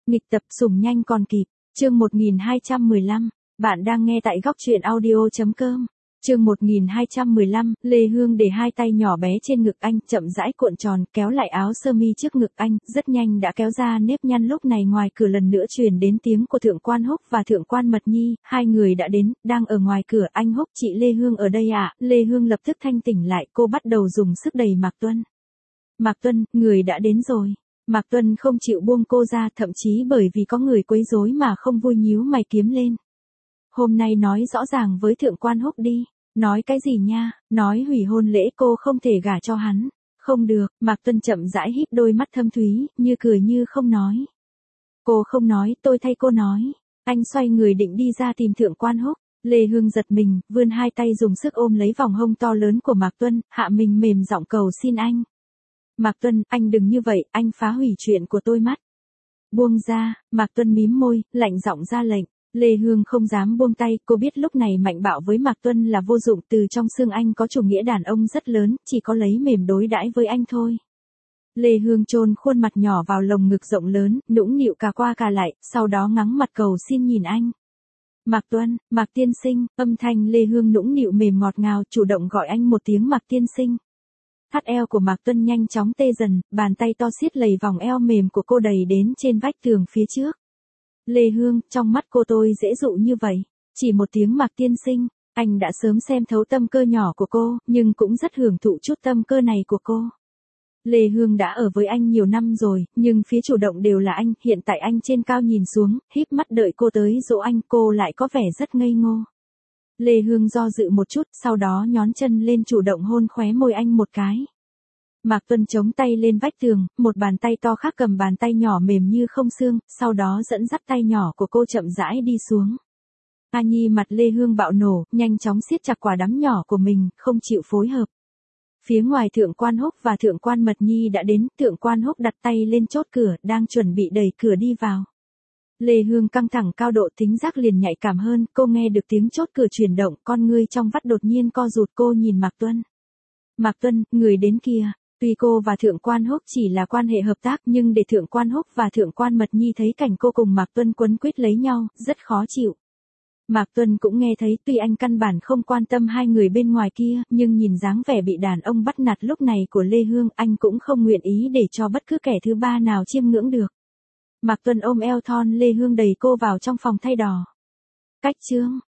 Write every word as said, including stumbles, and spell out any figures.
Nghịch tập sủng nhanh còn kịp, chương một nghìn hai trăm mười lăm, bạn đang nghe tại góc truyện audio.com. Chương một nghìn hai trăm mười lăm, Lê Hương để hai tay nhỏ bé trên ngực anh, chậm rãi cuộn tròn, kéo lại áo sơ mi trước ngực anh, rất nhanh đã kéo ra nếp nhăn. Lúc này ngoài cửa lần nữa truyền đến tiếng của Thượng quan Húc và Thượng quan Mật Nhi, hai người đã đến, đang ở ngoài cửa. Anh Húc, chị Lê Hương ở đây ạ. À? Lê Hương lập tức thanh tỉnh lại, cô bắt đầu dùng sức đẩy Mạc Tuân. Mạc Tuân, người đã đến rồi. Mạc Tuân không chịu buông cô ra, thậm chí bởi vì có người quấy rối mà không vui nhíu mày kiếm lên. Hôm nay nói rõ ràng với Thượng quan Húc đi. Nói cái gì nha, nói hủy hôn lễ cô không thể gả cho hắn. Không được, Mạc Tuân chậm rãi híp đôi mắt thâm thúy, như cười như không nói. Cô không nói, tôi thay cô nói. Anh xoay người định đi ra tìm Thượng quan Húc. Lê Hương giật mình, vươn hai tay dùng sức ôm lấy vòng hông to lớn của Mạc Tuân, hạ mình mềm giọng cầu xin anh. Mạc Tuân, anh đừng như vậy, anh phá hủy chuyện của tôi mắt. Buông ra, Mạc Tuân mím môi, lạnh giọng ra lệnh. Lê Hương không dám buông tay, cô biết lúc này mạnh bạo với Mạc Tuân là vô dụng, từ trong xương anh có chủ nghĩa đàn ông rất lớn, chỉ có lấy mềm đối đãi với anh thôi. Lê Hương chôn khuôn mặt nhỏ vào lồng ngực rộng lớn, nũng nịu cà qua cà lại, sau đó ngắng mặt cầu xin nhìn anh. Mạc Tuân, Mạc tiên sinh, âm thanh Lê Hương nũng nịu mềm ngọt ngào, chủ động gọi anh một tiếng Mạc tiên sinh. Thắt eo của Mạc Tuân nhanh chóng tê dần, bàn tay to siết lầy vòng eo mềm của cô đầy đến trên vách tường phía trước. Lê Hương, trong mắt cô tôi dễ dụ như vậy. Chỉ một tiếng Mạc tiên sinh, anh đã sớm xem thấu tâm cơ nhỏ của cô, nhưng cũng rất hưởng thụ chút tâm cơ này của cô. Lê Hương đã ở với anh nhiều năm rồi, nhưng phía chủ động đều là anh, hiện tại anh trên cao nhìn xuống, híp mắt đợi cô tới dỗ anh, cô lại có vẻ rất ngây ngô. Lê Hương do dự một chút, sau đó nhón chân lên chủ động hôn khóe môi anh một cái. Mạc Tuân chống tay lên vách tường, một bàn tay to khác cầm bàn tay nhỏ mềm như không xương, sau đó dẫn dắt tay nhỏ của cô chậm rãi đi xuống. A Nhi mặt Lê Hương bạo nổ, nhanh chóng siết chặt quả đấm nhỏ của mình, không chịu phối hợp. Phía ngoài Thượng quan Húc và Thượng quan Mật Nhi đã đến, Thượng quan Húc đặt tay lên chốt cửa, đang chuẩn bị đẩy cửa đi vào. Lê Hương căng thẳng cao độ tính giác liền nhạy cảm hơn, cô nghe được tiếng chốt cửa chuyển động, con ngươi trong vắt đột nhiên co rụt, cô nhìn Mạc Tuân. Mạc Tuân, người đến kìa. Tuy cô và Thượng quan Húc chỉ là quan hệ hợp tác, nhưng để Thượng quan Húc và Thượng quan Mật Nhi thấy cảnh cô cùng Mạc Tuân quấn quýt lấy nhau, rất khó chịu. Mạc Tuân cũng nghe thấy, tuy anh căn bản không quan tâm hai người bên ngoài kia, nhưng nhìn dáng vẻ bị đàn ông bắt nạt lúc này của Lê Hương, anh cũng không nguyện ý để cho bất cứ kẻ thứ ba nào chiêm ngưỡng được. Mạc Tuân ôm eo thon Lê Hương đẩy cô vào trong phòng thay đồ. Cách chương,